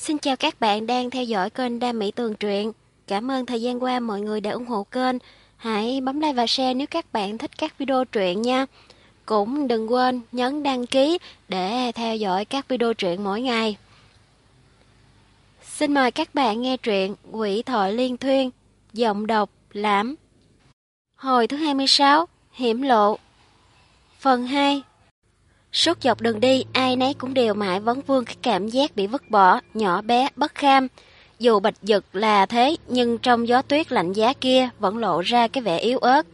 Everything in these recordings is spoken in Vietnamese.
Xin chào các bạn đang theo dõi kênh Đam Mỹ Tường Truyện. Cảm ơn thời gian qua mọi người đã ủng hộ kênh. Hãy bấm like và share nếu các bạn thích các video truyện nha. Cũng đừng quên nhấn đăng ký để theo dõi các video truyện mỗi ngày. Xin mời các bạn nghe truyện Quỷ Thoại Liên Thuyên, giọng đọc Lãm. Hồi thứ 26, Hiểm Lộ. Phần 2. Suốt dọc đường đi, ai nấy cũng đều mãi vấn vương cái cảm giác bị vứt bỏ, nhỏ bé, bất kham. Dù Bạch Dực là thế, nhưng trong gió tuyết lạnh giá kia vẫn lộ ra cái vẻ yếu ớt.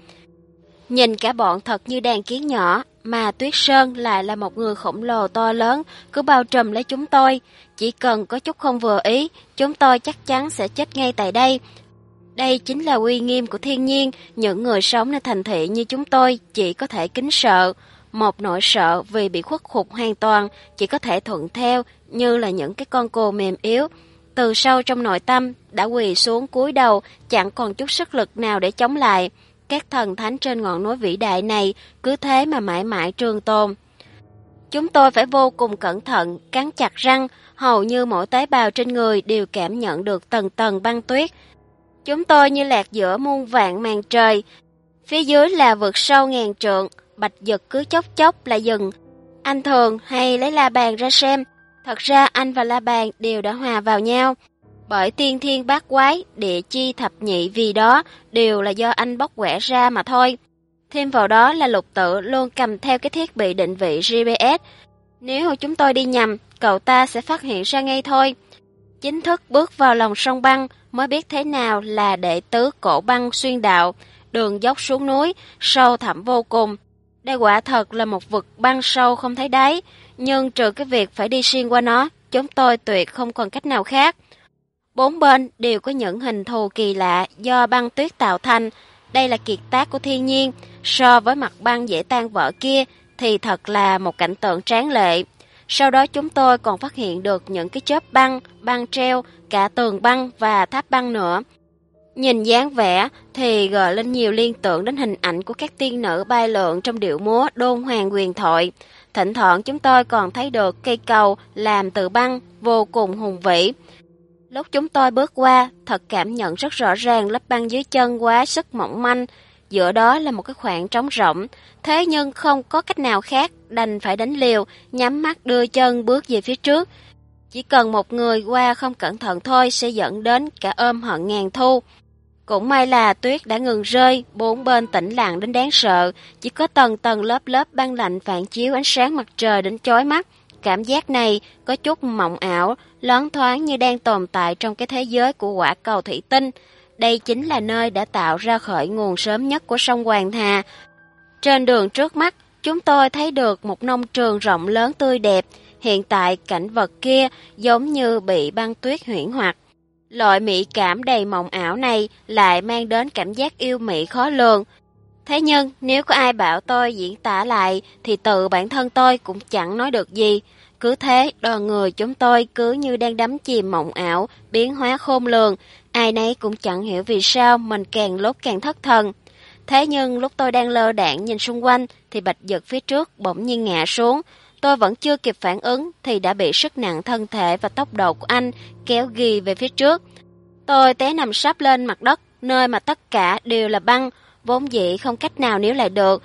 Nhìn cả bọn thật như đàn kiến nhỏ, mà Tuyết Sơn lại là một người khổng lồ to lớn, cứ bao trùm lấy chúng tôi. Chỉ cần có chút không vừa ý, chúng tôi chắc chắn sẽ chết ngay tại đây. Đây chính là uy nghiêm của thiên nhiên, những người sống nơi thành thị như chúng tôi chỉ có thể kính sợ. Một nỗi sợ vì bị khuất phục hoàn toàn, chỉ có thể thuận theo như là những cái con cồ mềm yếu. Từ sâu trong nội tâm, đã quỳ xuống cúi đầu, chẳng còn chút sức lực nào để chống lại. Các thần thánh trên ngọn núi vĩ đại này cứ thế mà mãi mãi trường tồn. Chúng tôi phải vô cùng cẩn thận, cắn chặt răng, hầu như mỗi tế bào trên người đều cảm nhận được tầng tầng băng tuyết. Chúng tôi như lạc giữa muôn vạn màn trời, phía dưới là vực sâu ngàn trượng. Bạch Dực cứ chốc chốc lại dừng. Anh thường hay lấy la bàn ra xem. Thật ra anh và la bàn đều đã hòa vào nhau. Bởi tiên thiên bát quái, địa chi thập nhị vì đó đều là do anh bóc quẻ ra mà thôi. Thêm vào đó là Lục Tự luôn cầm theo cái thiết bị định vị GPS. Nếu chúng tôi đi nhầm, cậu ta sẽ phát hiện ra ngay thôi. Chính thức bước vào lòng sông băng mới biết thế nào là đệ tứ cổ băng xuyên đạo. Đường dốc xuống núi, sâu thẳm vô cùng. Đây quả thật là một vực băng sâu không thấy đáy, nhưng trừ cái việc phải đi xuyên qua nó, chúng tôi tuyệt không còn cách nào khác. Bốn bên đều có những hình thù kỳ lạ do băng tuyết tạo thành. Đây là kiệt tác của thiên nhiên, so với mặt băng dễ tan vỡ kia thì thật là một cảnh tượng tráng lệ. Sau đó chúng tôi còn phát hiện được những cái chớp băng, băng treo, cả tường băng và tháp băng nữa. Nhìn dáng vẻ thì gợi lên nhiều liên tưởng đến hình ảnh của các tiên nữ bay lượn trong điệu múa đôn hoàng huyền thoại. Thỉnh thoảng chúng tôi còn thấy được cây cầu làm từ băng vô cùng hùng vĩ. Lúc chúng tôi bước qua, thật cảm nhận rất rõ ràng lớp băng dưới chân quá sức mỏng manh. Giữa đó là một cái khoảng trống rỗng, thế nhưng không có cách nào khác, đành phải đánh liều, nhắm mắt đưa chân bước về phía trước. Chỉ cần một người qua không cẩn thận thôi sẽ dẫn đến cả ôm hận ngàn thu. Cũng may là tuyết đã ngừng rơi, bốn bên tĩnh lặng đến đáng sợ, chỉ có tầng tầng lớp lớp băng lạnh phản chiếu ánh sáng mặt trời đến chói mắt. Cảm giác này có chút mộng ảo, loáng thoáng như đang tồn tại trong cái thế giới của quả cầu thủy tinh. Đây chính là nơi đã tạo ra khởi nguồn sớm nhất của sông Hoàng Hà. Trên đường trước mắt, chúng tôi thấy được một nông trường rộng lớn tươi đẹp. Hiện tại cảnh vật kia giống như bị băng tuyết huyễn hoặc. Loại mỹ cảm đầy mộng ảo này lại mang đến cảm giác yêu mị khó lường. Thế nhưng nếu có ai bảo tôi diễn tả lại thì tự bản thân tôi cũng chẳng nói được gì. Cứ thế đoàn người chúng tôi cứ như đang đắm chìm mộng ảo, biến hóa khôn lường. Ai nấy cũng chẳng hiểu vì sao mình càng lúc càng thất thần. Thế nhưng lúc tôi đang lơ đãng nhìn xung quanh thì Bạch Dực phía trước bỗng nhiên ngã xuống. Tôi vẫn chưa kịp phản ứng thì đã bị sức nặng thân thể và tốc độ của anh kéo ghì về phía trước. Tôi té nằm sấp lên mặt đất, nơi mà tất cả đều là băng, vốn dĩ không cách nào níu lại được.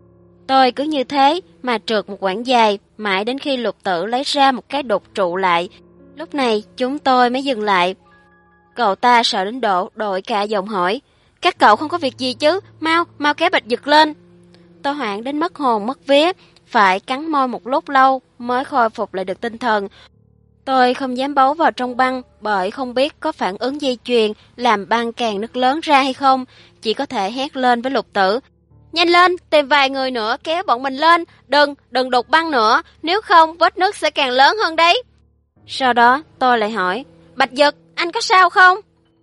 Tôi cứ như thế mà trượt một quãng dài, mãi đến khi Lục Tự lấy ra một cái đục trụ lại. Lúc này chúng tôi mới dừng lại. Cậu ta sợ đến độ đội cả giọng hỏi, các cậu không có việc gì chứ, mau kéo Bạch Dực lên. Tôi hoảng đến mất hồn mất vía, phải cắn môi một lúc lâu mới khôi phục lại được tinh thần. Tôi không dám bấu vào trong băng bởi không biết có phản ứng dây chuyền làm băng càng nứt lớn ra hay không, chỉ có thể hét lên với Lục Tử. Nhanh lên, tìm vài người nữa kéo bọn mình lên, đừng đục băng nữa, nếu không vết nứt sẽ càng lớn hơn đấy. Sau đó tôi lại hỏi, Bạch Dực, anh có sao không?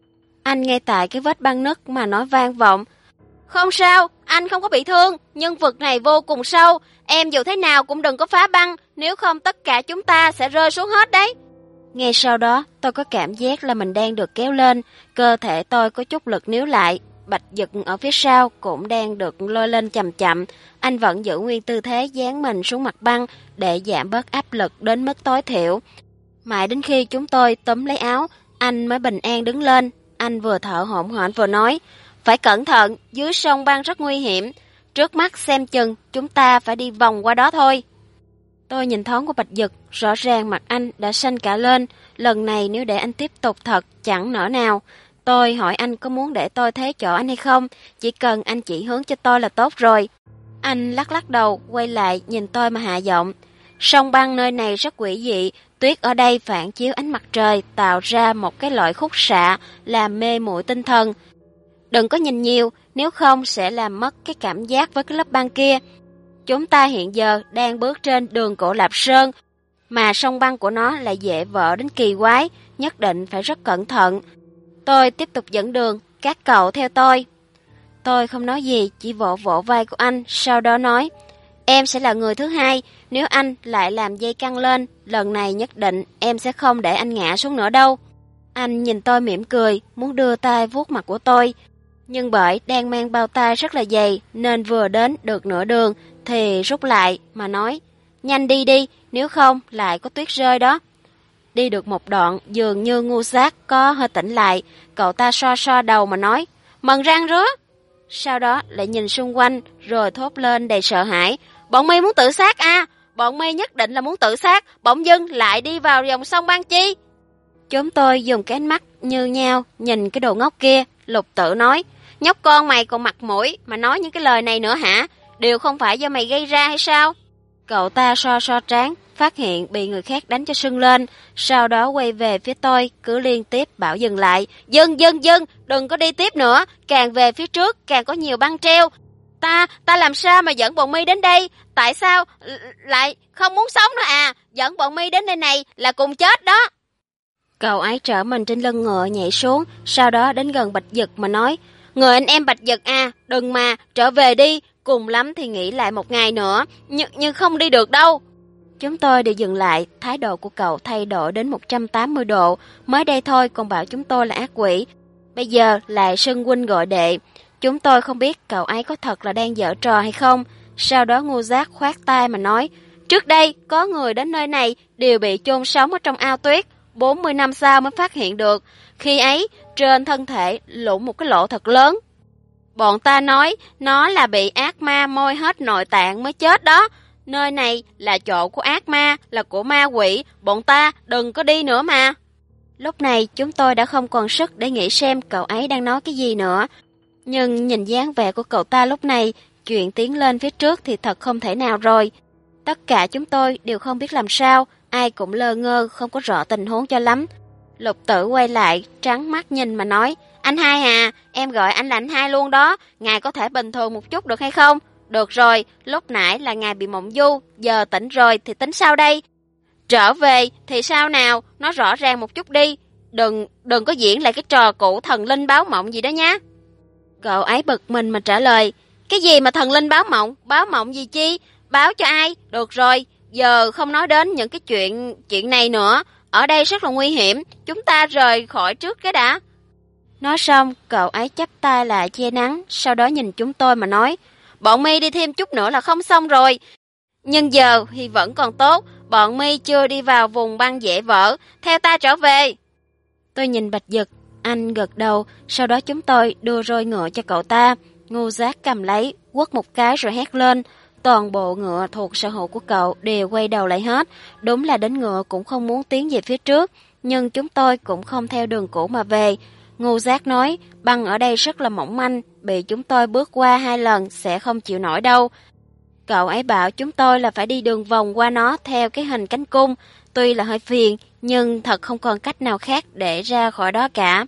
Anh ngay tại cái vết băng nứt mà nói vang vọng. Không sao, anh không có bị thương, nhưng vực này vô cùng sâu, em dù thế nào cũng đừng có phá băng, nếu không tất cả chúng ta sẽ rơi xuống hết đấy. Ngay sau đó, tôi có cảm giác là mình đang được kéo lên, cơ thể tôi có chút lực níu lại. Bạch Dực ở phía sau cũng đang được lôi lên chậm chậm, anh vẫn giữ nguyên tư thế dán mình xuống mặt băng để giảm bớt áp lực đến mức tối thiểu. Mãi đến khi chúng tôi túm lấy áo, anh mới bình an đứng lên. Anh vừa thở hổn hển vừa nói, phải cẩn thận, dưới sông băng rất nguy hiểm. Trước mắt xem chừng, chúng ta phải đi vòng qua đó thôi. Tôi nhìn thoáng của Bạch Dực, rõ ràng mặt anh đã xanh cả lên. Lần này nếu để anh tiếp tục thật chẳng nỡ nào. Tôi hỏi anh có muốn để tôi thế chỗ anh hay không, chỉ cần anh chỉ hướng cho tôi là tốt rồi. Anh lắc lắc đầu, quay lại nhìn tôi mà hạ giọng. Sông băng nơi này rất quỷ dị, tuyết ở đây phản chiếu ánh mặt trời tạo ra một cái loại khúc xạ làm mê muội tinh thần. Đừng có nhìn nhiều, nếu không sẽ làm mất cái cảm giác với cái lớp băng kia. Chúng ta hiện giờ đang bước trên đường cổ Lạp Sơn, mà sông băng của nó lại dễ vỡ đến kỳ quái, nhất định phải rất cẩn thận. Tôi tiếp tục dẫn đường, các cậu theo tôi. Tôi không nói gì, chỉ vỗ vỗ vai của anh, sau đó nói, em sẽ là người thứ hai, nếu anh lại làm dây căng lên, lần này nhất định em sẽ không để anh ngã xuống nữa đâu. Anh nhìn tôi mỉm cười, muốn đưa tay vuốt mặt của tôi, nhưng bởi đang mang bao tay rất là dày, nên vừa đến được nửa đường thì rút lại mà nói, nhanh đi đi, nếu không lại có tuyết rơi đó. Đi được một đoạn, dường như ngu giác có hơi tỉnh lại, cậu ta so so đầu mà nói, mần răng rứa. Sau đó lại nhìn xung quanh, rồi thốt lên đầy sợ hãi, bọn mi muốn tự sát à? Bọn mi nhất định là muốn tự sát, bỗng dưng lại đi vào dòng sông băng chi? Chúng tôi dùng cái ánh mắt như nhau nhìn cái đồ ngốc kia. Lục Tử nói, nhóc con mày còn mặt mũi mà nói những cái lời này nữa hả? Đều không phải do mày gây ra hay sao? Cậu ta so so trán, phát hiện bị người khác đánh cho sưng lên, sau đó quay về phía tôi, cứ liên tiếp bảo dừng lại. Dừng, đừng có đi tiếp nữa, càng về phía trước càng có nhiều băng treo. Ta làm sao mà dẫn bọn mi đến đây? Tại sao lại không muốn sống nữa à? Dẫn bọn mi đến đây này là cùng chết đó. Cậu ấy trở mình trên lưng ngựa nhảy xuống, sau đó đến gần Bạch Dực mà nói, người anh em Bạch Dực à, đừng mà, trở về đi, cùng lắm thì nghỉ lại một ngày nữa, nhưng không đi được đâu. Chúng tôi đều dừng lại, thái độ của cậu thay đổi đến 180 độ, mới đây thôi còn bảo chúng tôi là ác quỷ, bây giờ lại xưng huynh gọi đệ. Chúng tôi không biết cậu ấy có thật là đang giở trò hay không. Sau đó ngu giác khoát tay mà nói, trước đây có người đến nơi này đều bị chôn sống ở trong ao tuyết, 40 năm sau mới phát hiện được, khi ấy trên thân thể lủng một cái lỗ thật lớn. Bọn ta nói nó là bị ác ma moi hết nội tạng mới chết đó. Nơi này là chỗ của ác ma, là của ma quỷ, bọn ta đừng có đi nữa mà. Lúc này chúng tôi đã không còn sức để nghĩ xem cậu ấy đang nói cái gì nữa. Nhưng nhìn dáng vẻ của cậu ta lúc này, chuyện tiến lên phía trước thì thật không thể nào rồi. Tất cả chúng tôi đều không biết làm sao, ai cũng lơ ngơ, không có rõ tình huống cho lắm. Lục Tử quay lại, trắng mắt nhìn mà nói, anh hai à, em gọi anh là anh hai luôn đó, ngài có thể bình thường một chút được hay không? Được rồi, lúc nãy là ngài bị mộng du, giờ tỉnh rồi thì tính sao đây? Trở về thì sao nào, nói rõ ràng một chút đi, đừng có diễn lại cái trò cũ thần linh báo mộng gì đó nhá. Cậu ấy bực mình mà trả lời, cái gì mà thần linh báo mộng gì chi, báo cho ai, được rồi, giờ không nói đến những cái chuyện này nữa, ở đây rất là nguy hiểm, chúng ta rời khỏi trước cái đã. Nói xong, cậu ấy chắp tay lại che nắng, sau đó nhìn chúng tôi mà nói, bọn mi đi thêm chút nữa là không xong rồi. Nhưng giờ thì vẫn còn tốt, bọn mi chưa đi vào vùng băng dễ vỡ, theo ta trở về. Tôi nhìn Bạch Dực, anh gật đầu, sau đó chúng tôi đưa roi ngựa cho cậu ta. Ngu giác cầm lấy, quất một cái rồi hét lên. Toàn bộ ngựa thuộc sở hữu của cậu đều quay đầu lại hết. Đúng là đến ngựa cũng không muốn tiến về phía trước, nhưng chúng tôi cũng không theo đường cũ mà về. Ngu giác nói, băng ở đây rất là mỏng manh, bị chúng tôi bước qua 2 lần sẽ không chịu nổi đâu. Cậu ấy bảo chúng tôi là phải đi đường vòng qua nó theo cái hình cánh cung, tuy là hơi phiền, nhưng thật không còn cách nào khác để ra khỏi đó cả.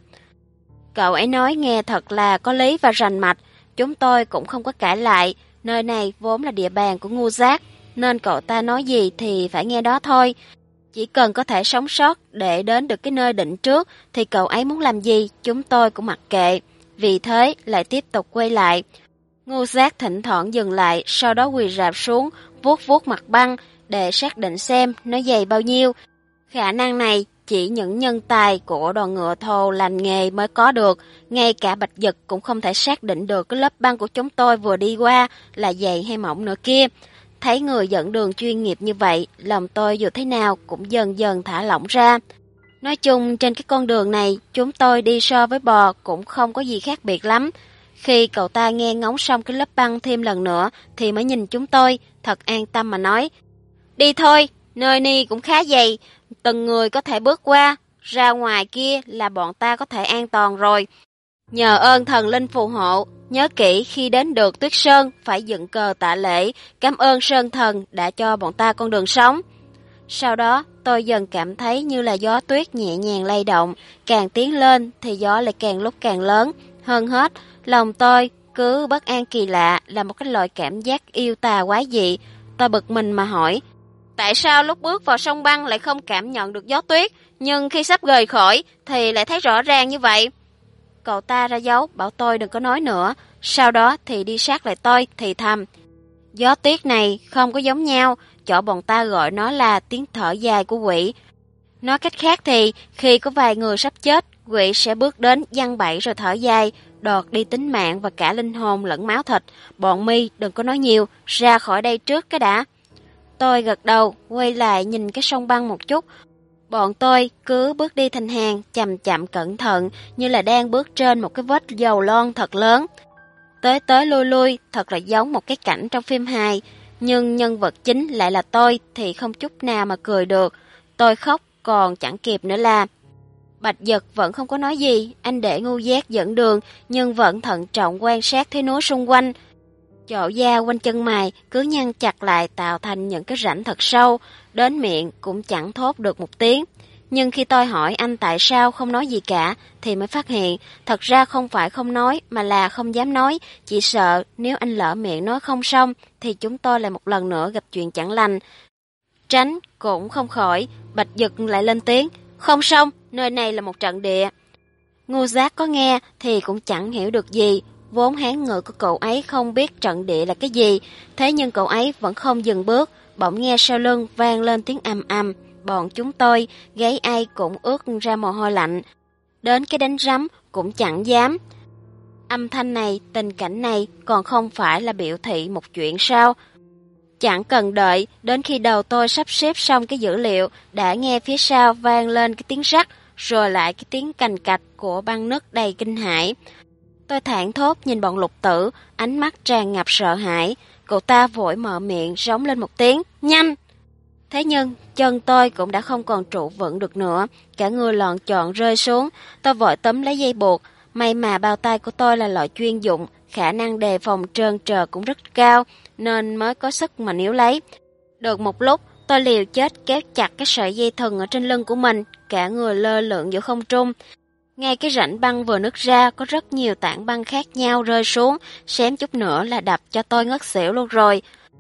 Cậu ấy nói nghe thật là có lý và rành mạch, chúng tôi cũng không có cãi lại, nơi này vốn là địa bàn của ngu giác, nên cậu ta nói gì thì phải nghe đó thôi. Chỉ cần có thể sống sót để đến được cái nơi định trước thì cậu ấy muốn làm gì chúng tôi cũng mặc kệ. Vì thế lại tiếp tục quay lại. Ngu giác thỉnh thoảng dừng lại, sau đó quỳ rạp xuống, vuốt vuốt mặt băng để xác định xem nó dày bao nhiêu. Khả năng này chỉ những nhân tài của đoàn ngựa thồ lành nghề mới có được, ngay cả Bạch Dực cũng không thể xác định được cái lớp băng của chúng tôi vừa đi qua là dày hay mỏng nữa kia. Thấy người dẫn đường chuyên nghiệp như vậy, lòng tôi dù thế nào cũng dần dần thả lỏng ra. Nói chung trên cái con đường này, chúng tôi đi so với bò cũng không có gì khác biệt lắm. Khi cậu ta nghe ngóng xong cái lớp băng thêm lần nữa thì mới nhìn chúng tôi, thật an tâm mà nói. Đi thôi, nơi ni cũng khá dày, từng người có thể bước qua, ra ngoài kia là bọn ta có thể an toàn rồi. Nhờ ơn thần linh phù hộ, nhớ kỹ khi đến được Tuyết Sơn phải dựng cờ tạ lễ, cảm ơn Sơn Thần đã cho bọn ta con đường sống. Sau đó tôi dần cảm thấy như là gió tuyết nhẹ nhàng lay động, càng tiến lên thì gió lại càng lúc càng lớn. Hơn hết, lòng tôi cứ bất an kỳ lạ, là một cái loại cảm giác yêu tà quái dị. Tôi bực mình mà hỏi, tại sao lúc bước vào sông băng lại không cảm nhận được gió tuyết, nhưng khi sắp rời khỏi thì lại thấy rõ ràng như vậy? Cậu ta ra dấu bảo tôi đừng có nói nữa, sau đó thì đi sát lại tôi thì thầm. Gió tuyết này không có giống nhau, chỗ bọn ta gọi nó là tiếng thở dài của quỷ. Nói cách khác thì khi có vài người sắp chết, quỷ sẽ bước đến giăng bẫy rồi thở dài, đoạt đi tính mạng và cả linh hồn lẫn máu thịt. Bọn mi đừng có nói nhiều, ra khỏi đây trước cái đã. Tôi gật đầu, quay lại nhìn cái sông băng một chút. Bọn tôi cứ bước đi thành hàng, chậm chậm cẩn thận, như là đang bước trên một cái vết dầu lon thật lớn. Tới tới lui lui, thật là giống một cái cảnh trong phim hài. Nhưng nhân vật chính lại là tôi thì không chút nào mà cười được. Tôi khóc còn chẳng kịp nữa là. Bạch Dật vẫn không có nói gì, anh để ngu giác dẫn đường, nhưng vẫn thận trọng quan sát thế núi xung quanh. Chỗ da quanh chân mày cứ nhăn chặt lại tạo thành những cái rãnh thật sâu, đến miệng cũng chẳng thốt được một tiếng. Nhưng khi tôi hỏi anh tại sao không nói gì cả, thì mới phát hiện, thật ra không phải không nói, mà là không dám nói, chỉ sợ nếu anh lỡ miệng nói không xong, thì chúng tôi lại một lần nữa gặp chuyện chẳng lành. Tránh cũng không khỏi, Bạch Dật lại lên tiếng, không xong, nơi này là một trận địa. Ngu giác có nghe thì cũng chẳng hiểu được gì, vốn hán ngữ của cậu ấy không biết trận địa là cái gì, thế nhưng cậu ấy vẫn không dừng bước, bỗng nghe sau lưng vang lên tiếng ầm ầm. Bọn chúng tôi, gáy ai cũng ướt ra mồ hôi lạnh, đến cái đánh rắm cũng chẳng dám. Âm thanh này, tình cảnh này còn không phải là biểu thị một chuyện sao? Chẳng cần đợi đến khi đầu tôi sắp xếp xong cái dữ liệu, đã nghe phía sau vang lên cái tiếng rắc, rồi lại cái tiếng cành cạch của băng nứt đầy kinh hãi. Tôi thảng thốt nhìn bọn Lục Tử, ánh mắt tràn ngập sợ hãi. Cậu ta vội mở miệng rống lên một tiếng, nhanh! Thế nhưng, chân tôi cũng đã không còn trụ vững được nữa, cả người lọn chọn rơi xuống. Tôi vội tóm lấy dây buộc, may mà bao tay của tôi là loại chuyên dụng, khả năng đề phòng trơn trờ cũng rất cao, nên mới có sức mà níu lấy. Được một lúc, tôi liều chết kéo chặt cái sợi dây thừng ở trên lưng của mình, cả người lơ lửng giữa không trung. Ngay cái rãnh băng vừa nứt ra, có rất nhiều tảng băng khác nhau rơi xuống, xém chút nữa là đập cho tôi ngất xỉu luôn rồi.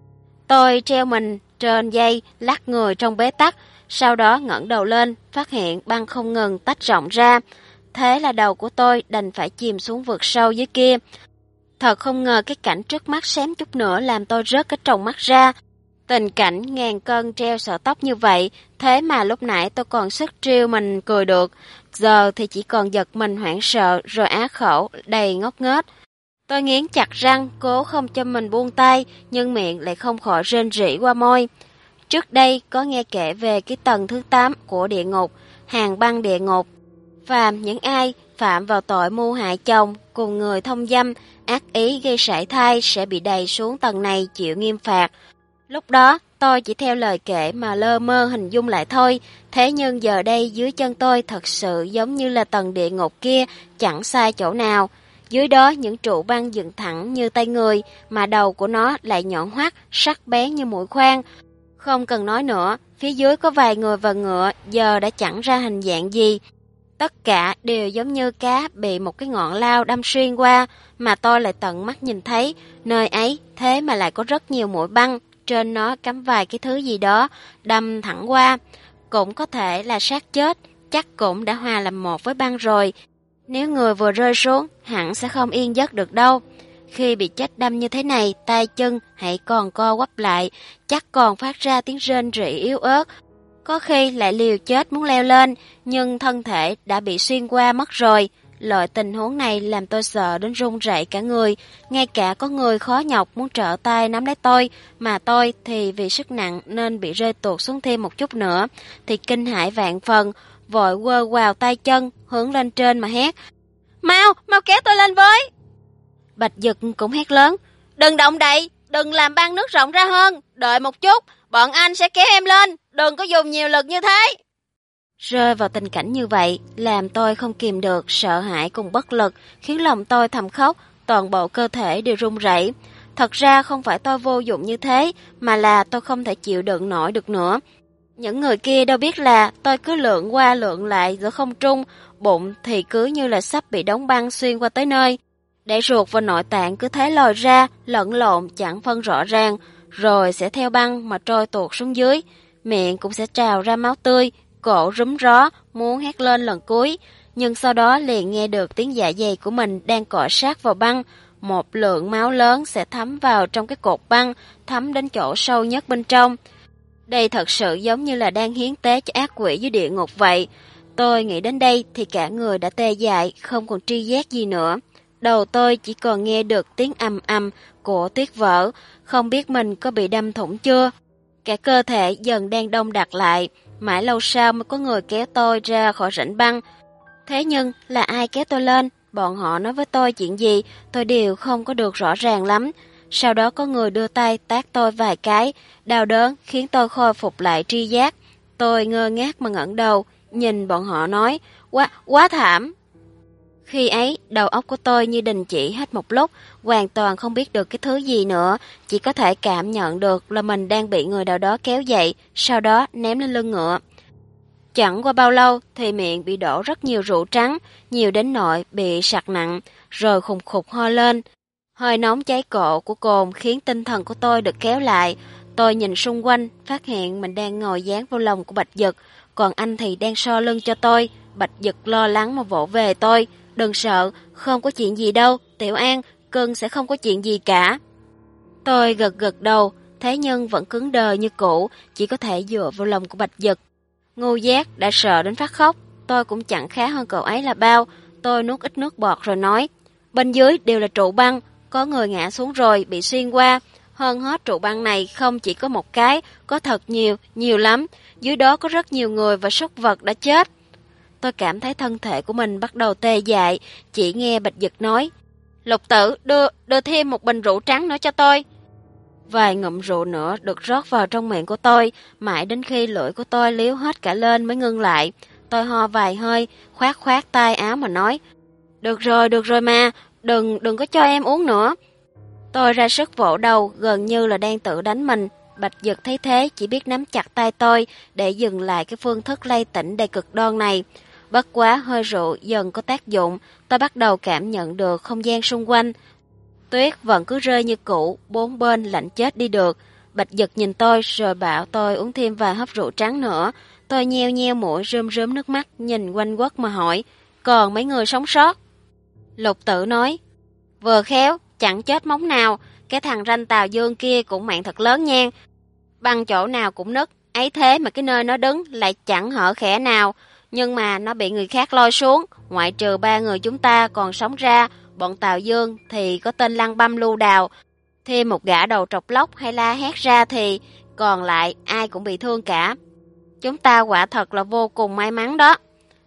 Tôi treo mình trên dây, lắc người trong bế tắc, sau đó ngẩng đầu lên, phát hiện băng không ngừng tách rộng ra. Thế là đầu của tôi đành phải chìm xuống vực sâu dưới kia. Thật không ngờ cái cảnh trước mắt xém chút nữa làm tôi rớt cái tròng mắt ra. Tình cảnh ngàn cân treo sợi tóc như vậy, thế mà lúc nãy tôi còn sức trêu mình cười được, giờ thì chỉ còn giật mình hoảng sợ rồi á khẩu đầy ngốc nghếch. Tôi nghiến chặt răng, cố không cho mình buông tay, nhưng miệng lại không khỏi rên rỉ qua môi. Trước đây có nghe kể về cái tầng thứ 8 của địa ngục, hàng băng địa ngục. Phàm những ai phạm vào tội mưu hại chồng cùng người thông dâm, ác ý gây sảy thai sẽ bị đày xuống tầng này chịu nghiêm phạt. Lúc đó tôi chỉ theo lời kể mà lơ mơ hình dung lại thôi, thế nhưng giờ đây dưới chân tôi thật sự giống như là tầng địa ngục kia, chẳng sai chỗ nào. Dưới đó những trụ băng dựng thẳng như tay người, mà đầu của nó lại nhọn hoắt, sắc bén như mũi khoan. Không cần nói nữa, phía dưới có vài người và ngựa giờ đã chẳng ra hình dạng gì. Tất cả đều giống như cá bị một cái ngọn lao đâm xuyên qua, mà tôi lại tận mắt nhìn thấy, nơi ấy thế mà lại có rất nhiều mũi băng, trên nó cắm vài cái thứ gì đó, đâm thẳng qua. Cũng có thể là xác chết, chắc cũng đã hòa làm một với băng rồi. Nếu người vừa rơi xuống, hẳn sẽ không yên giấc được đâu. Khi bị chết đâm như thế này, tay chân hãy còn co quắp lại, chắc còn phát ra tiếng rên rỉ yếu ớt. Có khi lại liều chết muốn leo lên, nhưng thân thể đã bị xuyên qua mất rồi. loại tình huống này làm tôi sợ đến run rẩy cả người, ngay cả có người khó nhọc muốn trở tay nắm lấy tôi, mà tôi thì vì sức nặng nên bị rơi tuột xuống thêm một chút nữa, thì kinh hãi vạn phần, vội quơ quào tay chân, hướng lên trên mà hét. Mau, mau kéo tôi lên với! Bạch Dực cũng hét lớn. Đừng động đậy, đừng làm băng nước rộng ra hơn, đợi một chút, bọn anh sẽ kéo em lên, đừng có dùng nhiều lực như thế. Rơi vào tình cảnh như vậy, làm tôi không kìm được sợ hãi cùng bất lực, khiến lòng tôi thầm khóc, toàn bộ cơ thể đều run rẩy. Thật ra không phải tôi vô dụng như thế, mà là tôi không thể chịu đựng nổi được nữa. Những người kia đâu biết là tôi cứ lượn qua lượn lại giữa không trung, bụng thì cứ như là sắp bị đóng băng xuyên qua tới nơi. Để ruột và nội tạng cứ thế lòi ra, lẫn lộn chẳng phân rõ ràng, rồi sẽ theo băng mà trôi tuột xuống dưới. Miệng cũng sẽ trào ra máu tươi, cổ rúm ró, muốn hét lên lần cuối, nhưng sau đó liền nghe được tiếng dạ dày của mình đang cọ sát vào băng. Một lượng máu lớn sẽ thấm vào trong cái cột băng, thấm đến chỗ sâu nhất bên trong. Đây thật sự giống như là đang hiến tế cho ác quỷ dưới địa ngục vậy. Tôi nghĩ đến đây thì cả người đã tê dại, không còn tri giác gì nữa. Đầu tôi chỉ còn nghe được tiếng ầm ầm của tuyết vỡ, không biết mình có bị đâm thủng chưa. Cả cơ thể dần đang đông đặc lại, mãi lâu sau mới có người kéo tôi ra khỏi rãnh băng. Thế nhưng là ai kéo tôi lên, bọn họ nói với tôi chuyện gì, tôi đều không có được rõ ràng lắm. Sau đó có người đưa tay tát tôi vài cái, đau đớn khiến tôi khôi phục lại tri giác. Tôi ngơ ngác mà ngẩng đầu, nhìn bọn họ nói, quá thảm. Khi ấy, đầu óc của tôi như đình chỉ hết một lúc, hoàn toàn không biết được cái thứ gì nữa, chỉ có thể cảm nhận được là mình đang bị người nào đó kéo dậy, sau đó ném lên lưng ngựa. Chẳng qua bao lâu thì miệng bị đổ rất nhiều rượu trắng, nhiều đến nỗi bị sặc nặng, rồi khùng khục ho lên. Hơi nóng cháy cổ của cồn khiến tinh thần của tôi được kéo lại. Tôi nhìn xung quanh, phát hiện mình đang ngồi dán vào lòng của Bạch Dực, còn anh thì đang so lưng cho tôi. Bạch Dực lo lắng mà vỗ về tôi. Đừng sợ, không có chuyện gì đâu, Tiểu An, cưng sẽ không có chuyện gì cả. Tôi gật gật đầu, thế nhưng vẫn cứng đờ như cũ, chỉ có thể dựa vào lòng của Bạch Dực. Ngu giác đã sợ đến phát khóc, tôi cũng chẳng khá hơn cậu ấy là bao. Tôi nuốt ít nước bọt rồi nói, bên dưới đều là trụ băng, có người ngã xuống rồi, bị xuyên qua. Hơn hết trụ băng này không chỉ có một cái, có thật nhiều, nhiều lắm. Dưới đó có rất nhiều người và súc vật đã chết. Tôi cảm thấy thân thể của mình bắt đầu tê dại, chỉ nghe Bạch Dực nói, Lục Tử, đưa thêm một bình rượu trắng nữa cho tôi. Vài ngụm rượu nữa được rót vào trong miệng của tôi, mãi đến khi lưỡi của tôi liếu hết cả lên mới ngưng lại. Tôi ho vài hơi, khoát khoát tay áo mà nói, được rồi mà, đừng có cho em uống nữa. Tôi ra sức vỗ đầu, gần như là đang tự đánh mình. Bạch Dực thấy thế chỉ biết nắm chặt tay tôi để dừng lại cái phương thức lay tỉnh đầy cực đoan này. Bất quá hơi rượu dần có tác dụng, tôi bắt đầu cảm nhận được không gian xung quanh. Tuyết vẫn cứ rơi như cũ, bốn bên lạnh chết đi được. Bạch Dực nhìn tôi rồi bảo tôi uống thêm vài hớp rượu trắng nữa. Tôi nheo nheo mũi rơm rớm nước mắt nhìn quanh quất mà hỏi, còn mấy người sống sót? Lục Tử nói, vừa khéo, chẳng chết móng nào, cái thằng ranh Tào Dương kia cũng mạng thật lớn nha. Băng chỗ nào cũng nứt, ấy thế mà cái nơi nó đứng lại chẳng hở khẽ nào. Nhưng mà nó bị người khác lôi xuống, ngoại trừ 3 người chúng ta còn sống ra, bọn Tào Dương thì có tên Lăng Băm Lưu Đào. Thêm một gã đầu trọc lóc hay la hét ra thì còn lại ai cũng bị thương cả. Chúng ta quả thật là vô cùng may mắn đó.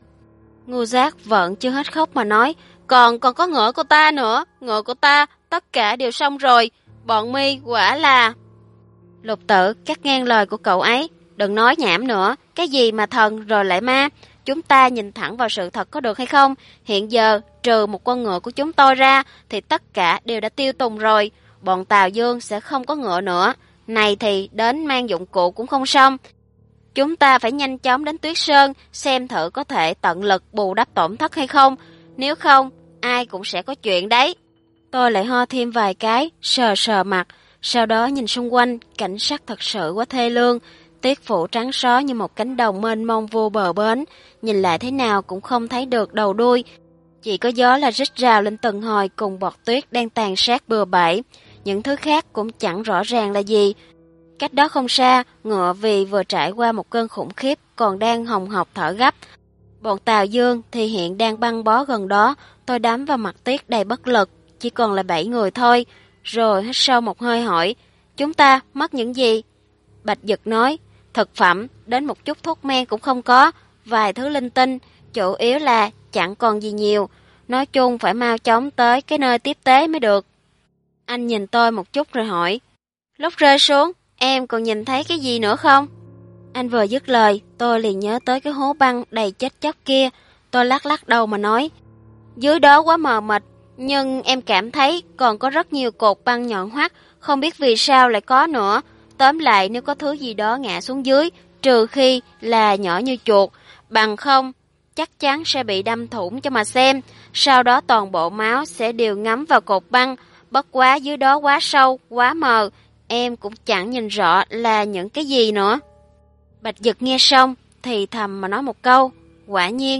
Ngu Giác vẫn chưa hết khóc mà nói, còn có ngựa của ta nữa, ngựa của ta, tất cả đều xong rồi, bọn mi quả là... Lục Tử cắt ngang lời của cậu ấy, đừng nói nhảm nữa, cái gì mà thần rồi lại ma, chúng ta nhìn thẳng vào sự thật có được hay không? Hiện giờ, trừ một con ngựa của chúng tôi ra, thì tất cả đều đã tiêu tùng rồi, bọn Tào Dương sẽ không có ngựa nữa, này thì đến mang dụng cụ cũng không xong. Chúng ta phải nhanh chóng đến Tuyết Sơn, xem thử có thể tận lực bù đắp tổn thất hay không, nếu không, ai cũng sẽ có chuyện đấy. Tôi lại ho thêm vài cái, sờ mặt, sau đó nhìn xung quanh, cảnh sắc thật sự quá thê lương. Tuyết phủ trắng xóa như một cánh đồng mênh mông vô bờ bến, nhìn lại thế nào cũng không thấy được đầu đuôi. Chỉ có gió là rít rào lên từng hồi cùng bọt tuyết đang tàn sát bừa bãi. Những thứ khác cũng chẳng rõ ràng là gì. Cách đó không xa, ngựa vì vừa trải qua một cơn khủng khiếp còn đang hồng hộc thở gấp. Bọn Tào Dương thì hiện đang băng bó gần đó, tôi đắm vào mặt Tiết đầy bất lực, chỉ còn là 7 người thôi. Rồi hít sâu một hơi hỏi, chúng ta mất những gì? Bạch Dực nói, thực phẩm, đến một chút thuốc men cũng không có, vài thứ linh tinh, chủ yếu là chẳng còn gì nhiều. Nói chung phải mau chóng tới cái nơi tiếp tế mới được. Anh nhìn tôi một chút rồi hỏi, lúc rơi xuống, em còn nhìn thấy cái gì nữa không? Anh vừa dứt lời, tôi liền nhớ tới cái hố băng đầy chết chóc kia. Tôi lắc lắc đầu mà nói, dưới đó quá mờ mịt, nhưng em cảm thấy còn có rất nhiều cột băng nhọn hoắt, không biết vì sao lại có nữa. Tóm lại nếu có thứ gì đó ngã xuống dưới, trừ khi là nhỏ như chuột, bằng không chắc chắn sẽ bị đâm thủng cho mà xem. Sau đó toàn bộ máu sẽ đều ngấm vào cột băng, bất quá dưới đó quá sâu, quá mờ, em cũng chẳng nhìn rõ là những cái gì nữa. Bạch Dực nghe xong thì thầm mà nói một câu, quả nhiên.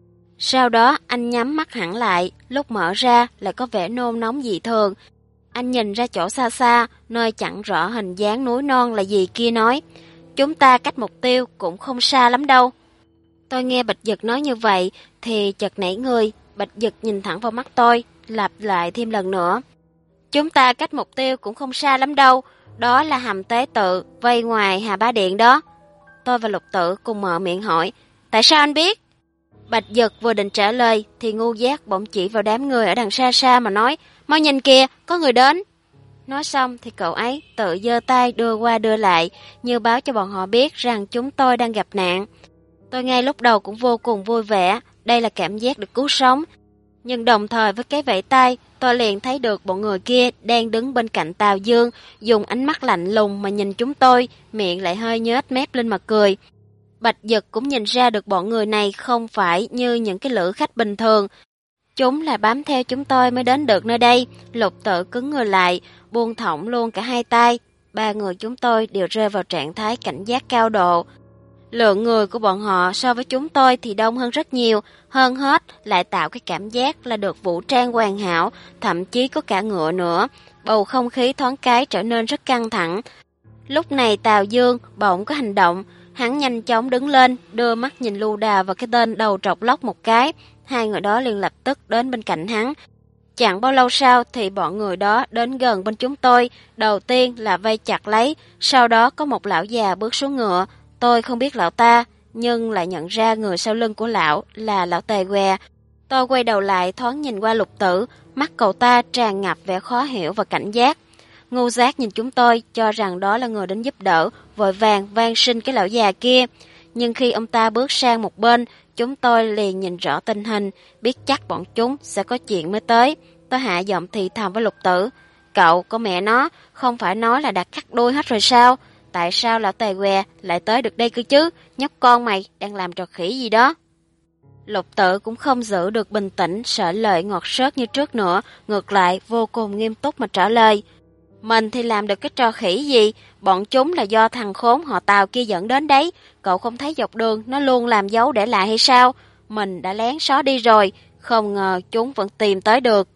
Sau đó anh nhắm mắt hẳn lại, lúc mở ra lại có vẻ nôn nóng dị thường. Anh nhìn ra chỗ xa xa, nơi chẳng rõ hình dáng núi non là gì kia nói, chúng ta cách mục tiêu cũng không xa lắm đâu. Tôi nghe Bạch Dực nói như vậy thì chợt nảy người, Bạch Dực nhìn thẳng vào mắt tôi, lặp lại thêm lần nữa. Chúng ta cách mục tiêu cũng không xa lắm đâu, đó là hầm tế tự vây ngoài Hà Bá Điện đó. Tôi và Lục Tử cùng mở miệng hỏi, tại sao anh biết? Bạch Dực vừa định trả lời thì Ngu Giác bỗng chỉ vào đám người ở đằng xa xa mà nói, mau nhìn kìa, có người đến. Nói xong thì cậu ấy tự giơ tay đưa qua đưa lại, như báo cho bọn họ biết rằng chúng tôi đang gặp nạn. Tôi ngay lúc đầu cũng vô cùng vui vẻ, đây là cảm giác được cứu sống. Nhưng đồng thời với cái vẫy tay, tôi liền thấy được bọn người kia đang đứng bên cạnh Tào Dương, dùng ánh mắt lạnh lùng mà nhìn chúng tôi, miệng lại hơi nhếch mép lên mà cười. Bạch Dực cũng nhìn ra được bọn người này không phải như những cái lữ khách bình thường. Chúng là bám theo chúng tôi mới đến được nơi đây. Lục Tự cứng người lại, buông thõng luôn cả hai tay. Ba người chúng tôi đều rơi vào trạng thái cảnh giác cao độ. Lượng người của bọn họ so với chúng tôi thì đông hơn rất nhiều, hơn hết lại tạo cái cảm giác là được vũ trang hoàn hảo, thậm chí có cả ngựa nữa. Bầu không khí thoáng cái trở nên rất căng thẳng. Lúc này Tào Dương bỗng có hành động, hắn nhanh chóng đứng lên, đưa mắt nhìn Lưu Đào và cái tên đầu trọc lóc một cái. Hai người đó liền lập tức đến bên cạnh hắn. Chẳng bao lâu sau thì bọn người đó đến gần bên chúng tôi, đầu tiên là vây chặt lấy, sau đó có một lão già bước xuống ngựa. Tôi không biết lão ta, nhưng lại nhận ra người sau lưng của lão là lão Tề Què. Tôi quay đầu lại thoáng nhìn qua Lục Tử, mắt cậu ta tràn ngập vẻ khó hiểu và cảnh giác. Ngu Giác nhìn chúng tôi cho rằng đó là người đến giúp đỡ, vội vàng van xin cái lão già kia. Nhưng khi ông ta bước sang một bên, chúng tôi liền nhìn rõ tình hình, biết chắc bọn chúng sẽ có chuyện mới tới. Tôi hạ giọng thì thầm với Lục Tử, cậu con mẹ nó, không phải nói là đã cắt đuôi hết rồi sao? Tại sao lão Tề Què lại tới được đây cơ chứ? Nhóc con mày đang làm trò khỉ gì đó? Lục Tử cũng không giữ được bình tĩnh, sợ lời ngọt xớt như trước nữa, ngược lại vô cùng nghiêm túc mà trả lời. Mình thì làm được cái trò khỉ gì, bọn chúng là do thằng khốn họ Tào kia dẫn đến đấy, cậu không thấy dọc đường nó luôn làm dấu để lại hay sao? Mình đã lén xóa đi rồi, không ngờ chúng vẫn tìm tới được.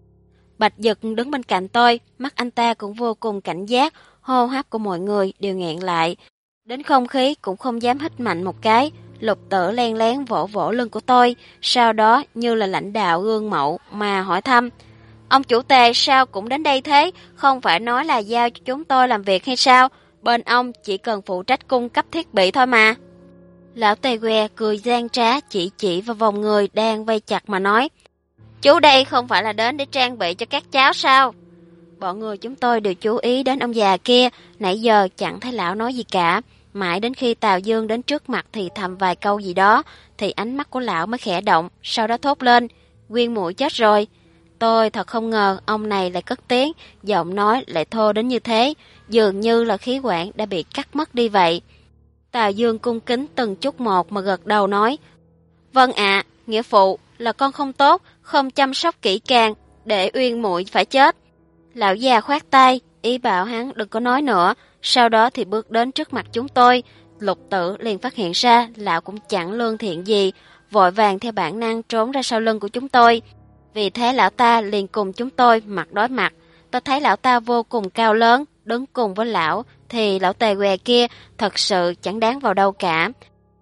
Bạch Dực đứng bên cạnh tôi, mắt anh ta cũng vô cùng cảnh giác, hô hấp của mọi người đều nghẹn lại. Đến không khí cũng không dám hít mạnh một cái. Lục Tử len lén vỗ vỗ lưng của tôi, sau đó như là lãnh đạo gương mẫu mà hỏi thăm. Ông chủ Tề sao cũng đến đây thế, không phải nói là giao cho chúng tôi làm việc hay sao? Bên ông chỉ cần phụ trách cung cấp thiết bị thôi mà. Lão Tề Què cười gian trá chỉ vào vòng người đang vây chặt mà nói. Chú đây không phải là đến để trang bị cho các cháu sao? Bọn người chúng tôi đều chú ý đến ông già kia, nãy giờ chẳng thấy lão nói gì cả. Mãi đến khi Tào Dương đến trước mặt thì thầm vài câu gì đó, thì ánh mắt của lão mới khẽ động, sau đó thốt lên, Nguyên Muội chết rồi. Tôi thật không ngờ ông này lại cất tiếng, giọng nói lại thô đến như thế, dường như là khí quản đã bị cắt mất đi vậy. Tào Dương cung kính từng chút một mà gật đầu nói, vâng ạ, nghĩa phụ là con không tốt, không chăm sóc kỹ càng, để Uyên Muội phải chết. Lão già khoát tay, ý bảo hắn đừng có nói nữa, sau đó thì bước đến trước mặt chúng tôi. Lục Tử liền phát hiện ra lão cũng chẳng lương thiện gì, vội vàng theo bản năng trốn ra sau lưng của chúng tôi. Vì thế lão ta liền cùng chúng tôi mặt đối mặt. Tôi thấy lão ta vô cùng cao lớn, đứng cùng với lão thì lão Tề Què kia thật sự chẳng đáng vào đâu cả.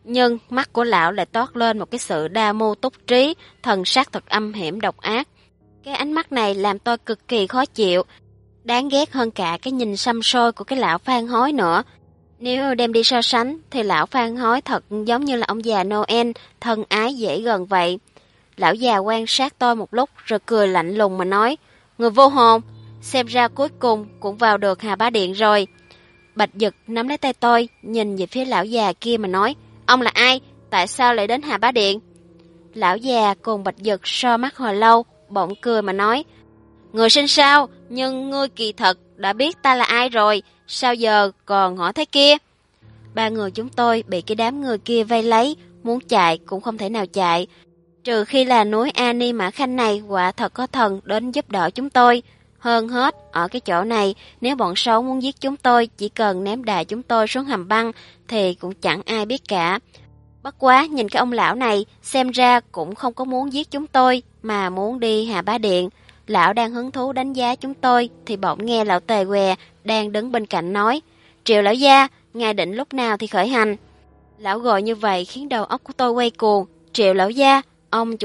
Nhưng mắt của lão lại toát lên một cái sự đa mưu túc trí, thần sắc thật âm hiểm độc ác. Cái ánh mắt này làm tôi cực kỳ khó chịu, đáng ghét hơn cả cái nhìn săm soi của cái lão Phan Hối nữa. Nếu đem đi so sánh thì lão Phan Hối thật giống như là ông già Noel, thân ái dễ gần vậy. Lão già quan sát tôi một lúc rồi cười lạnh lùng mà nói, người vô hồn, xem ra cuối cùng cũng vào được Hà Bá Điện rồi. Bạch Dực nắm lấy tay tôi, nhìn về phía lão già kia mà nói, ông là ai? Tại sao lại đến Hà Bá Điện? Lão già cùng Bạch Dực so mắt hồi lâu, bỗng cười mà nói, người sinh sao, nhưng ngươi kỳ thật đã biết ta là ai rồi, sao giờ còn hỏi thế kia? Ba người chúng tôi bị cái đám người kia vây lấy, muốn chạy cũng không thể nào chạy. Trừ khi là núi Ani Mã Khanh này quả thật có thần đến giúp đỡ chúng tôi. Hơn hết, ở cái chỗ này, nếu bọn xấu muốn giết chúng tôi, chỉ cần ném đà chúng tôi xuống hầm băng, thì cũng chẳng ai biết cả. Bất quá, nhìn cái ông lão này, xem ra cũng không có muốn giết chúng tôi, mà muốn đi Hà Bá Điện. Lão đang hứng thú đánh giá chúng tôi, thì bỗng nghe lão Tề Què đang đứng bên cạnh nói, Triệu lão gia, ngài định lúc nào thì khởi hành? Lão gọi như vậy khiến đầu óc của tôi quay cuồng. Triệu lão gia, ông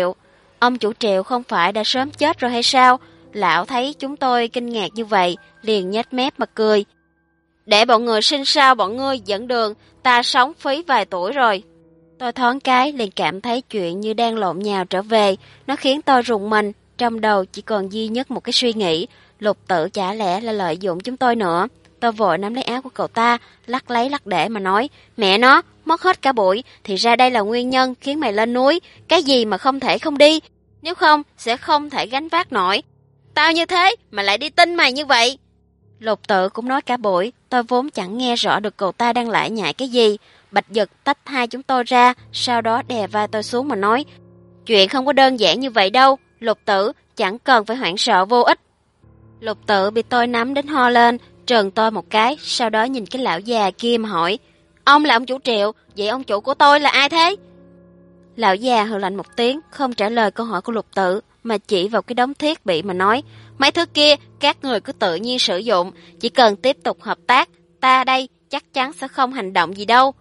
chủ Triệu không phải đã sớm chết rồi hay sao? Lão thấy chúng tôi kinh ngạc như vậy, liền nhếch mép mà cười. Để bọn người sinh sao bọn ngươi dẫn đường, ta sống phí vài tuổi rồi. Tôi thoáng cái liền cảm thấy chuyện như đang lộn nhào trở về, nó khiến tôi rùng mình, trong đầu chỉ còn duy nhất một cái suy nghĩ, Lục Tử chả lẽ là lợi dụng chúng tôi nữa. Tôi vội nắm lấy áo của cậu ta, lắc lấy lắc để mà nói, mẹ nó, mất hết cả buổi, thì ra đây là nguyên nhân khiến mày lên núi, cái gì mà không thể không đi, nếu không sẽ không thể gánh vác nổi. Tao như thế mà lại đi tin mày như vậy. Lục Tự cũng nói cả buổi, tôi vốn chẳng nghe rõ được cậu ta đang lải nhải cái gì. Bạch Dực tách hai chúng tôi ra, sau đó đè vai tôi xuống mà nói, chuyện không có đơn giản như vậy đâu, Lục Tử chẳng cần phải hoảng sợ vô ích. Lục Tự bị tôi nắm đến ho lên, trừng tôi một cái, sau đó nhìn cái lão già kia mà hỏi, ông là ông chủ Triệu, vậy ông chủ của tôi là ai thế? Lão già hừ lạnh một tiếng, không trả lời câu hỏi của Lục Tự, mà chỉ vào cái đống thiết bị mà nói, mấy thứ kia các người cứ tự nhiên sử dụng, chỉ cần tiếp tục hợp tác, ta đây chắc chắn sẽ không hành động gì đâu.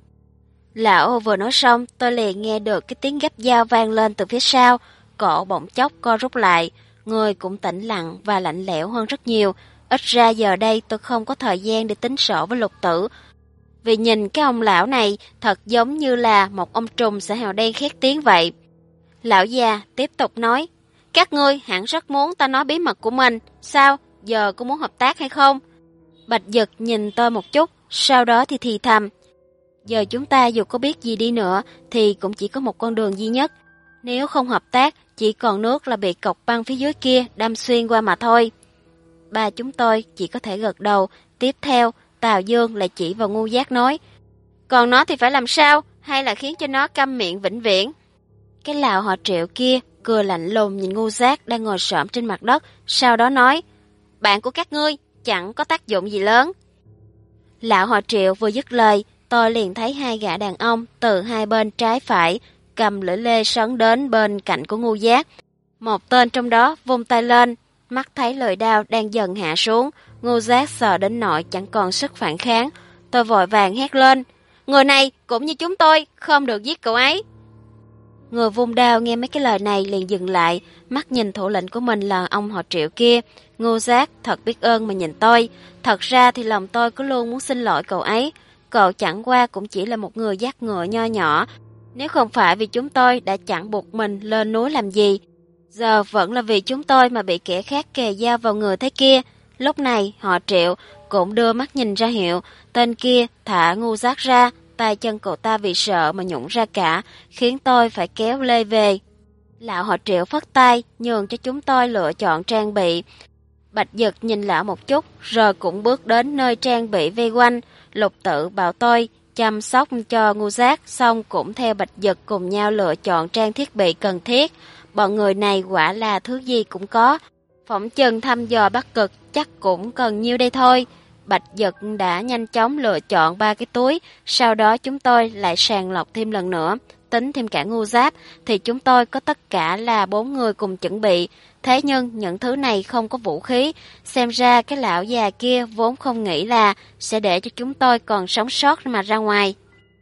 Lão vừa nói xong, tôi liền nghe được cái tiếng gấp dao vang lên từ phía sau, cổ bỗng chốc co rút lại, người cũng tĩnh lặng và lạnh lẽo hơn rất nhiều. Ít ra giờ đây tôi không có thời gian để tính sổ với Lục Tử, vì nhìn cái ông lão này thật giống như là một ông trùm xã hào đen khét tiếng vậy. Lão già tiếp tục nói, các ngươi hẳn rất muốn ta nói bí mật của mình, sao, giờ có muốn hợp tác hay không? Bạch Dực nhìn tôi một chút, sau đó thì thầm, giờ chúng ta dù có biết gì đi nữa thì cũng chỉ có một con đường duy nhất, nếu không hợp tác chỉ còn nước là bị cọc băng phía dưới kia đâm xuyên qua mà thôi. Ba chúng tôi chỉ có thể gật đầu. Tiếp theo Tào Dương lại chỉ vào Ngu Giác nói, còn nó thì phải làm sao, hay là khiến cho nó câm miệng vĩnh viễn? Cái lão họ Triệu kia cười lạnh lùng nhìn Ngu Giác đang ngồi xổm trên mặt đất, sau đó nói, bạn của các ngươi chẳng có tác dụng gì lớn. Lão họ Triệu vừa dứt lời, tôi liền thấy hai gã đàn ông từ hai bên trái phải cầm lưỡi lê sấn đến bên cạnh của Ngu Giác. Một tên trong đó vung tay lên, mắt thấy lưỡi đao đang dần hạ xuống, Ngu Giác sợ đến nỗi chẳng còn sức phản kháng. Tôi vội vàng hét lên, người này cũng như chúng tôi, không được giết cậu ấy. Người vung đao nghe mấy cái lời này liền dừng lại, mắt nhìn thủ lĩnh của mình là ông họ Triệu kia. Ngu Giác thật biết ơn mà nhìn tôi. Thật ra thì lòng tôi cứ luôn muốn xin lỗi cậu ấy. Cậu chẳng qua cũng chỉ là một người dắt ngựa nho nhỏ. Nếu không phải vì chúng tôi đã chẳng buộc mình lên núi làm gì, giờ vẫn là vì chúng tôi mà bị kẻ khác kề dao vào người thế kia. Lúc này họ Triệu cũng đưa mắt nhìn ra hiệu, tên kia thả Ngu Giác ra, tay chân cậu ta vì sợ mà nhũn ra cả, khiến tôi phải kéo lê về. Lão họ Triệu phất tay, nhường cho chúng tôi lựa chọn trang bị. Bạch Dực nhìn lão một chút, rồi cũng bước đến nơi trang bị vây quanh. Lục Tự bảo tôi chăm sóc cho Ngu Giác, xong cũng theo Bạch Dực cùng nhau lựa chọn trang thiết bị cần thiết. Bọn người này quả là thứ gì cũng có, phỏng chừng thăm dò Bắc Cực chắc cũng cần nhiêu đây thôi. Bạch Dực đã nhanh chóng lựa chọn 3 cái túi, sau đó chúng tôi lại sàng lọc thêm lần nữa, tính thêm cả Ngu Giáp thì chúng tôi có tất cả là 4 người cùng chuẩn bị. Thế nhưng những thứ này không có vũ khí, xem ra cái lão già kia vốn không nghĩ là sẽ để cho chúng tôi còn sống sót mà ra ngoài.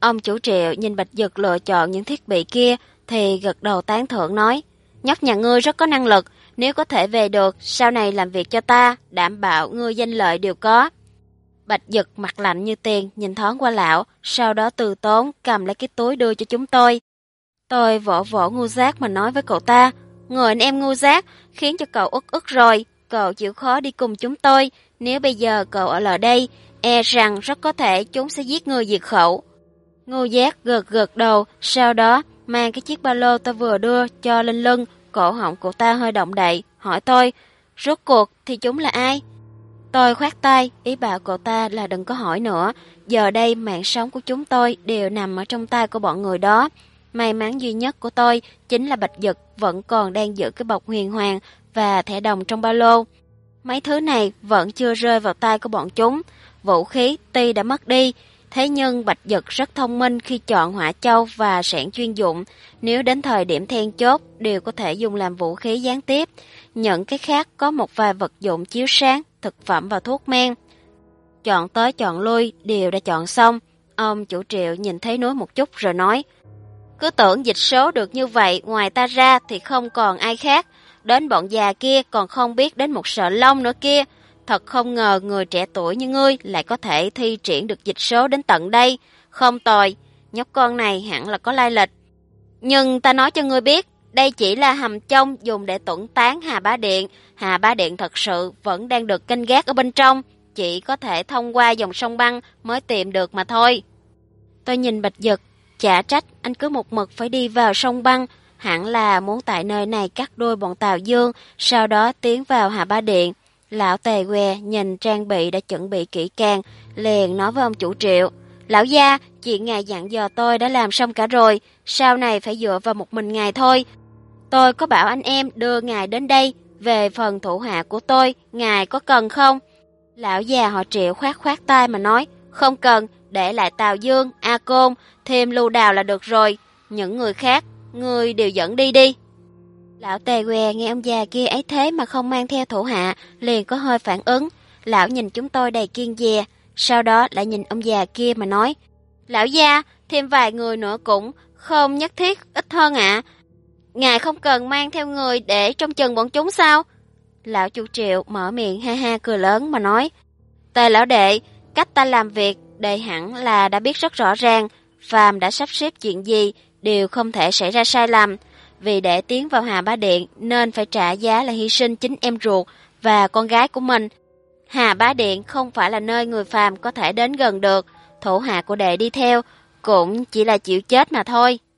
Ông chủ Triệu nhìn Bạch Dực lựa chọn những thiết bị kia thì gật đầu tán thưởng nói, nhóc nhà ngươi rất có năng lực, nếu có thể về được, sau này làm việc cho ta, đảm bảo ngươi danh lợi đều có. Bạch Dực mặt lạnh như tiền nhìn thoáng qua lão, sau đó từ tốn cầm lấy cái túi đưa cho chúng tôi. Tôi vỗ vỗ ngu giác mà nói với cậu ta, người anh em ngu giác khiến cho cậu uất ức rồi, cậu chịu khó đi cùng chúng tôi, nếu bây giờ cậu ở lại đây, e rằng rất có thể chúng sẽ giết ngươi diệt khẩu. Ngu giác gật gật đầu, sau đó mang cái chiếc ba lô tôi vừa đưa cho lên lưng, cổ họng cậu ta hơi động đậy, hỏi tôi, rốt cuộc thì chúng là ai? Tôi khoát tay, ý bảo cậu ta là đừng có hỏi nữa, giờ đây mạng sống của chúng tôi đều nằm ở trong tay của bọn người đó. May mắn duy nhất của tôi chính là Bạch Dực vẫn còn đang giữ cái bọc huyền hoàng và thẻ đồng trong ba lô. Mấy thứ này vẫn chưa rơi vào tay của bọn chúng, vũ khí tuy đã mất đi, thế nhưng Bạch Dực rất thông minh khi chọn hỏa châu và sẻn chuyên dụng, nếu đến thời điểm then chốt đều có thể dùng làm vũ khí gián tiếp. Những cái khác có một vài vật dụng chiếu sáng, thực phẩm và thuốc men. Chọn tới chọn lui đều đã chọn xong. Ông chủ Triệu nhìn thấy núi một chút rồi nói, cứ tưởng dịch số được như vậy, ngoài ta ra thì không còn ai khác. Đến bọn già kia còn không biết đến một sợi lông nữa kia. Thật không ngờ người trẻ tuổi như ngươi lại có thể thi triển được dịch số đến tận đây. Không tồi, nhóc con này hẳn là có lai lịch. Nhưng ta nói cho ngươi biết, đây chỉ là hầm trông dùng để tuẫn tán Hà Bá Điện. Hà Bá Điện thật sự vẫn đang được canh gác ở bên trong, chỉ có thể thông qua dòng sông băng mới tìm được mà thôi. Tôi nhìn Bạch Dực, chả trách anh cứ một mực phải đi vào sông băng, hẳn là muốn tại nơi này cắt đôi bọn Tào Dương, sau đó tiến vào Hà Bá Điện. Lão Tề què nhìn trang bị đã chuẩn bị kỹ càng, liền nói với ông chủ Triệu, lão gia, chuyện ngài dặn dò tôi đã làm xong cả rồi, sau này phải dựa vào một mình ngài thôi. Tôi có bảo anh em đưa ngài đến đây, về phần thủ hạ của tôi, ngài có cần không? Lão già họ Triệu khoát khoát tay mà nói, không cần, để lại Tào Dương, A Côn, thêm Lưu Đào là được rồi, những người khác, ngươi đều dẫn đi đi. Lão Tề què nghe ông già kia ấy thế mà không mang theo thủ hạ, liền có hơi phản ứng. Lão nhìn chúng tôi đầy kiêng dè, sau đó lại nhìn ông già kia mà nói, lão gia, thêm vài người nữa cũng không nhất thiết, ít hơn ạ. Ngài không cần mang theo người để trông chừng bọn chúng sao? Lão chủ Triệu mở miệng ha ha cười lớn mà nói, Tề lão đệ, cách ta làm việc đây hẳn là đã biết rất rõ ràng, phàm đã sắp xếp chuyện gì đều không thể xảy ra sai lầm. Vì để tiến vào Hà Bá Điện nên phải trả giá là hy sinh chính em ruột và con gái của mình. Hà Bá Điện không phải là nơi người phàm có thể đến gần được, thủ hạ của đệ đi theo cũng chỉ là chịu chết mà thôi.